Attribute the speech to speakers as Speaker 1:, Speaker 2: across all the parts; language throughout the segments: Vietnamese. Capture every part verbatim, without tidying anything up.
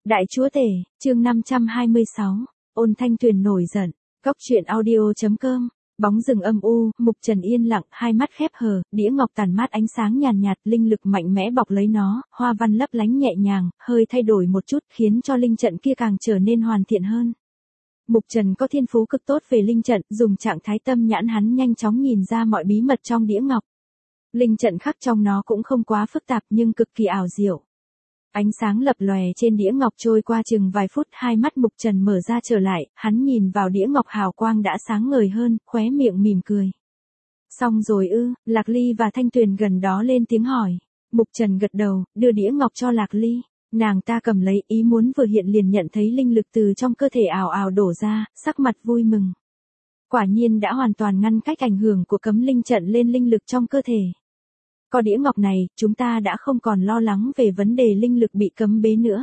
Speaker 1: Đại chúa tể, chương năm trăm hai mươi sáu, Ôn Thanh Tuyền nổi giận, Cóc truyện audio.com, bóng rừng âm u, Mục Trần yên lặng, hai mắt khép hờ, đĩa ngọc tàn mát ánh sáng nhàn nhạt, linh lực mạnh mẽ bọc lấy nó, hoa văn lấp lánh nhẹ nhàng, hơi thay đổi một chút, khiến cho linh trận kia càng trở nên hoàn thiện hơn. Mục Trần có thiên phú cực tốt về linh trận, dùng trạng thái tâm nhãn hắn nhanh chóng nhìn ra mọi bí mật trong đĩa ngọc. Linh trận khắc trong nó cũng không quá phức tạp nhưng cực kỳ ảo diệu. Ánh sáng lập lòe trên đĩa ngọc trôi qua chừng vài phút, hai mắt Mục Trần mở ra trở lại, hắn nhìn vào đĩa ngọc hào quang đã sáng ngời hơn, khóe miệng mỉm cười. Xong rồi ư? Lạc Ly và Thanh Tuyền gần đó lên tiếng hỏi. Mục Trần gật đầu, đưa đĩa ngọc cho Lạc Ly. Nàng ta cầm lấy, ý muốn vừa hiện liền nhận thấy linh lực từ trong cơ thể ào ào đổ ra, sắc mặt vui mừng. Quả nhiên đã hoàn toàn ngăn cách ảnh hưởng của cấm linh trận lên linh lực trong cơ thể. Có đĩa ngọc này, chúng ta đã không còn lo lắng về vấn đề linh lực bị cấm bế nữa.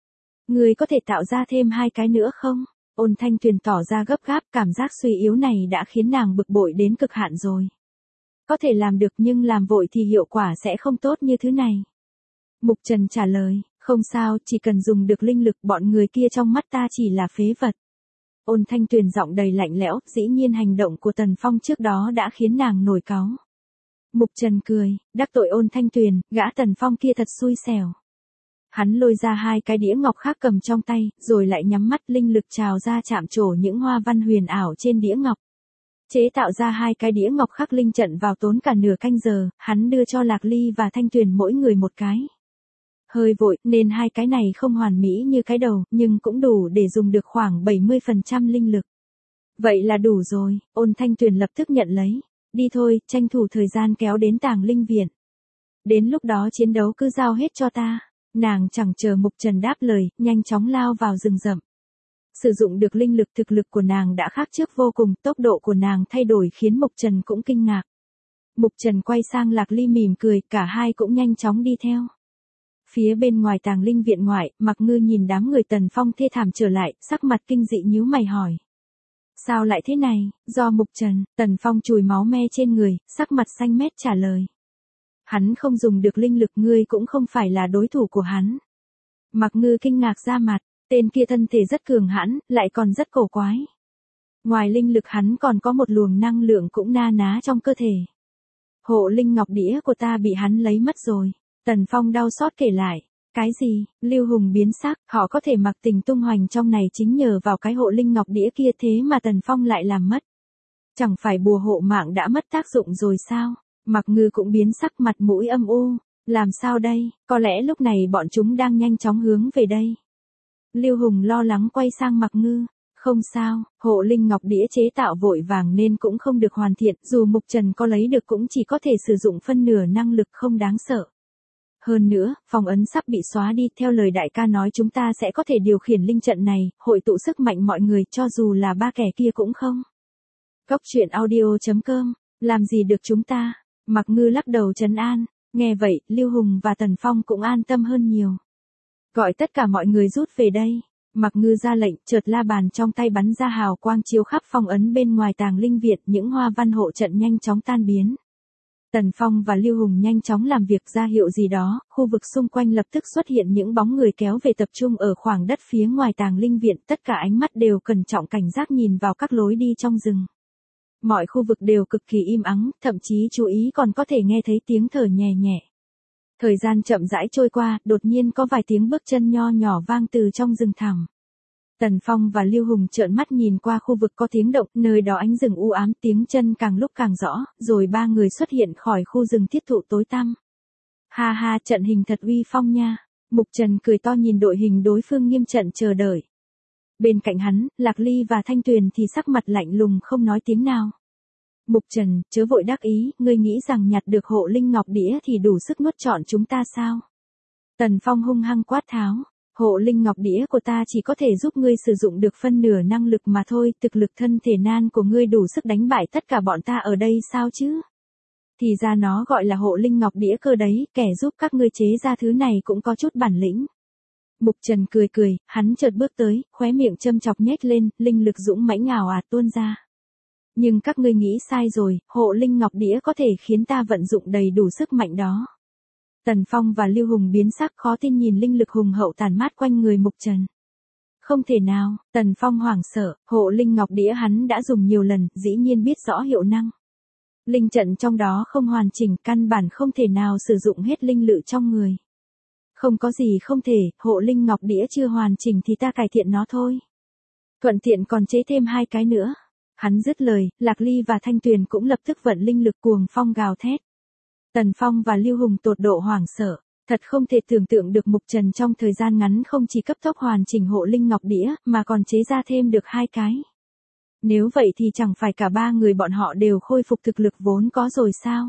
Speaker 1: Người có thể tạo ra thêm hai cái nữa không? Ôn Thanh Tuyền tỏ ra gấp gáp, cảm giác suy yếu này đã khiến nàng bực bội đến cực hạn rồi. Có thể làm được nhưng làm vội thì hiệu quả sẽ không tốt như thứ này. Mục Trần trả lời, không sao, chỉ cần dùng được linh lực, bọn người kia trong mắt ta chỉ là phế vật. Ôn Thanh Tuyền giọng đầy lạnh lẽo, dĩ nhiên hành động của Tần Phong trước đó đã khiến nàng nổi cáu. Mục Trần cười, đắc tội Ôn Thanh Tuyền, gã Tần Phong kia thật xui xẻo. Hắn lôi ra hai cái đĩa ngọc khác cầm trong tay, rồi lại nhắm mắt, linh lực trào ra chạm trổ những hoa văn huyền ảo trên đĩa ngọc. Chế tạo ra hai cái đĩa ngọc khắc linh trận vào tốn cả nửa canh giờ, hắn đưa cho Lạc Ly và Thanh Tuyền mỗi người một cái. Hơi vội, nên hai cái này không hoàn mỹ như cái đầu, nhưng cũng đủ để dùng được khoảng bảy mươi phần trăm linh lực. Vậy là đủ rồi, Ôn Thanh Tuyền lập tức nhận lấy. Đi thôi, tranh thủ thời gian kéo đến Tàng Linh Viện. Đến lúc đó chiến đấu cứ giao hết cho ta. Nàng chẳng chờ Mục Trần đáp lời, nhanh chóng lao vào rừng rậm. Sử dụng được linh lực, thực lực của nàng đã khác trước vô cùng, tốc độ của nàng thay đổi khiến Mục Trần cũng kinh ngạc. Mục Trần quay sang Lạc Ly mỉm cười, cả hai cũng nhanh chóng đi theo. Phía bên ngoài Tàng Linh Viện ngoại, Mặc Ngư nhìn đám người Tần Phong thê thảm trở lại, sắc mặt kinh dị nhíu mày hỏi. Sao lại thế này? Do Mục Trần, Tần Phong chùi máu me trên người, sắc mặt xanh mét trả lời. Hắn không dùng được linh lực, ngươi cũng không phải là đối thủ của hắn. Mặc Ngư kinh ngạc ra mặt, tên kia thân thể rất cường hãn, lại còn rất cổ quái. Ngoài linh lực hắn còn có một luồng năng lượng cũng na ná trong cơ thể. Hộ linh ngọc đĩa của ta bị hắn lấy mất rồi. Tần Phong đau xót kể lại. Cái gì? Lưu Hùng biến sắc, họ có thể mặc tình tung hoành trong này chính nhờ vào cái hộ linh ngọc đĩa kia, thế mà Tần Phong lại làm mất. Chẳng phải bùa hộ mạng đã mất tác dụng rồi sao? Mặc Ngư cũng biến sắc, mặt mũi âm u. Làm sao đây? Có lẽ lúc này bọn chúng đang nhanh chóng hướng về đây. Lưu Hùng lo lắng quay sang Mặc Ngư. Không sao, hộ linh ngọc đĩa chế tạo vội vàng nên cũng không được hoàn thiện, dù Mục Trần có lấy được cũng chỉ có thể sử dụng phân nửa năng lực, không đáng sợ. Hơn nữa, phong ấn sắp bị xóa đi, theo lời đại ca nói chúng ta sẽ có thể điều khiển linh trận này, hội tụ sức mạnh mọi người, cho dù là ba kẻ kia cũng không. Cóc truyện audio.com, làm gì được chúng ta? Mặc Ngư lắc đầu trấn an, nghe vậy, Lưu Hùng và Tần Phong cũng an tâm hơn nhiều. Gọi tất cả mọi người rút về đây. Mặc Ngư ra lệnh, chợt la bàn trong tay bắn ra hào quang chiếu khắp phong ấn bên ngoài Tàng Linh Viện, những hoa văn hộ trận nhanh chóng tan biến. Tần Phong và Lưu Hùng nhanh chóng làm việc ra hiệu gì đó, khu vực xung quanh lập tức xuất hiện những bóng người kéo về tập trung ở khoảng đất phía ngoài Tàng Linh Viện, tất cả ánh mắt đều cẩn trọng cảnh giác nhìn vào các lối đi trong rừng. Mọi khu vực đều cực kỳ im ắng, thậm chí chú ý còn có thể nghe thấy tiếng thở nhẹ nhẹ. Thời gian chậm rãi trôi qua, đột nhiên có vài tiếng bước chân nho nhỏ vang từ trong rừng thẳm. Tần Phong và Lưu Hùng trợn mắt nhìn qua khu vực có tiếng động, nơi đó ánh rừng u ám, tiếng chân càng lúc càng rõ, rồi ba người xuất hiện khỏi khu rừng thiết thụ tối tăm. Ha ha, trận hình thật uy phong nha. Mục Trần cười to nhìn đội hình đối phương nghiêm trận chờ đợi. Bên cạnh hắn, Lạc Ly và Thanh Tuyền thì sắc mặt lạnh lùng không nói tiếng nào. Mục Trần, chớ vội đắc ý, ngươi nghĩ rằng nhặt được hộ linh ngọc đĩa thì đủ sức nuốt trọn chúng ta sao? Tần Phong hung hăng quát tháo. Hộ linh ngọc đĩa của ta chỉ có thể giúp ngươi sử dụng được phân nửa năng lực mà thôi, thực lực thân thể nan của ngươi đủ sức đánh bại tất cả bọn ta ở đây sao chứ? Thì ra nó gọi là hộ linh ngọc đĩa cơ đấy, kẻ giúp các ngươi chế ra thứ này cũng có chút bản lĩnh. Mục Trần cười cười, hắn chợt bước tới, khóe miệng châm chọc nhếch lên, linh lực dũng mãnh ào ạt tuôn ra. Nhưng các ngươi nghĩ sai rồi, hộ linh ngọc đĩa có thể khiến ta vận dụng đầy đủ sức mạnh đó. Tần Phong và Lưu Hùng biến sắc khó tin nhìn linh lực hùng hậu tản mát quanh người Mục Trần. Không thể nào, Tần Phong hoảng sợ, hộ linh ngọc đĩa hắn đã dùng nhiều lần, dĩ nhiên biết rõ hiệu năng. Linh trận trong đó không hoàn chỉnh, căn bản không thể nào sử dụng hết linh lự trong người. Không có gì không thể, hộ linh ngọc đĩa chưa hoàn chỉnh thì ta cải thiện nó thôi. Thuận tiện còn chế thêm hai cái nữa. Hắn dứt lời, Lạc Ly và Thanh Tuyền cũng lập tức vận linh lực cuồng phong gào thét. Tần Phong và Lưu Hùng tột độ hoảng sợ, thật không thể tưởng tượng được Mục Trần trong thời gian ngắn không chỉ cấp tốc hoàn chỉnh hộ linh ngọc đĩa, mà còn chế ra thêm được hai cái. Nếu vậy thì chẳng phải cả ba người bọn họ đều khôi phục thực lực vốn có rồi sao?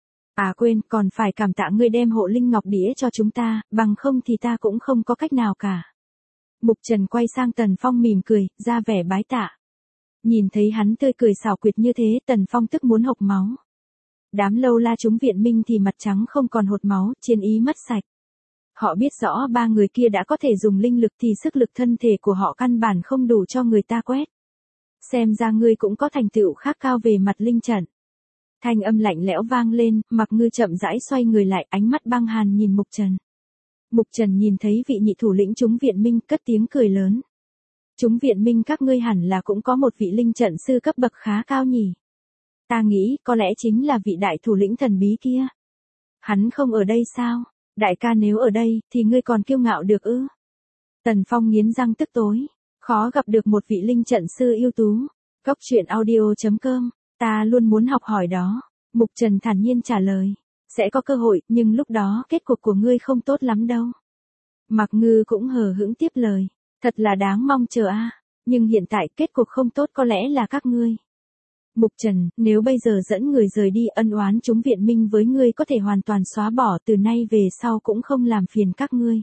Speaker 1: À quên, còn phải cảm tạ ngươi đem hộ linh ngọc đĩa cho chúng ta, bằng không thì ta cũng không có cách nào cả. Mục Trần quay sang Tần Phong mỉm cười, ra vẻ bái tạ. Nhìn thấy hắn tươi cười xảo quyệt như thế, Tần Phong tức muốn hộc máu. Đám lâu la chúng viện minh thì mặt trắng không còn hột máu, chiến ý mất sạch. Họ biết rõ ba người kia đã có thể dùng linh lực thì sức lực thân thể của họ căn bản không đủ cho người ta quét. Xem ra ngươi cũng có thành tựu khác cao về mặt linh trận. Thanh âm lạnh lẽo vang lên, Mặc Ngư chậm rãi xoay người lại, ánh mắt băng hàn nhìn Mục Trần. Mục Trần nhìn thấy vị nhị thủ lĩnh chúng viện minh, cất tiếng cười lớn. Chúng viện minh các ngươi hẳn là cũng có một vị linh trận sư cấp bậc khá cao nhỉ. Ta nghĩ có lẽ chính là vị đại thủ lĩnh thần bí kia. Hắn không ở đây sao? Đại ca nếu ở đây, thì ngươi còn kiêu ngạo được ư? Tần Phong nghiến răng tức tối. Khó gặp được một vị linh trận sư ưu tú. Góc truyện audio chấm com, ta luôn muốn học hỏi đó. Mục Trần thản nhiên trả lời. Sẽ có cơ hội, nhưng lúc đó kết cục của ngươi không tốt lắm đâu. Mặc Ngư cũng hờ hững tiếp lời. Thật là đáng mong chờ a. Nhưng hiện tại kết cục không tốt có lẽ là các ngươi. Mục Trần, nếu bây giờ dẫn người rời đi, ân oán chúng viện minh với ngươi có thể hoàn toàn xóa bỏ, từ nay về sau cũng không làm phiền các ngươi.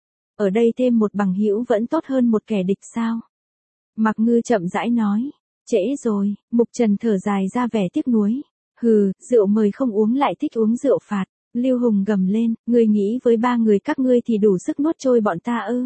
Speaker 1: Ở đây thêm một bằng hữu vẫn tốt hơn một kẻ địch sao? Mặc Ngư chậm rãi nói. Trễ rồi, Mục Trần thở dài ra vẻ tiếc nuối. Hừ, rượu mời không uống lại thích uống rượu phạt. Lưu Hùng gầm lên, ngươi nghĩ với ba người các ngươi thì đủ sức nuốt trôi bọn ta ư?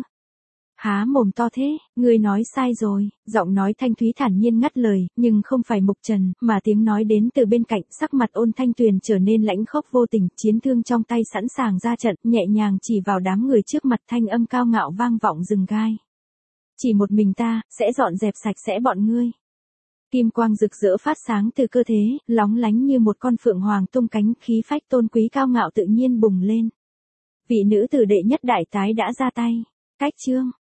Speaker 1: Há mồm to thế, ngươi nói sai rồi, giọng nói Thanh Thúy thản nhiên ngắt lời, nhưng không phải Mục Trần, mà tiếng nói đến từ bên cạnh, sắc mặt Ôn Thanh Tuyền trở nên lãnh khốc vô tình, chiến thương trong tay sẵn sàng ra trận, nhẹ nhàng chỉ vào đám người trước mặt, thanh âm cao ngạo vang vọng rừng gai. Chỉ một mình ta, sẽ dọn dẹp sạch sẽ bọn ngươi. Kim quang rực rỡ phát sáng từ cơ thể, lóng lánh như một con phượng hoàng tung cánh, khí phách tôn quý cao ngạo tự nhiên bùng lên. Vị nữ tử đệ nhất đại tái đã ra tay. Cách chương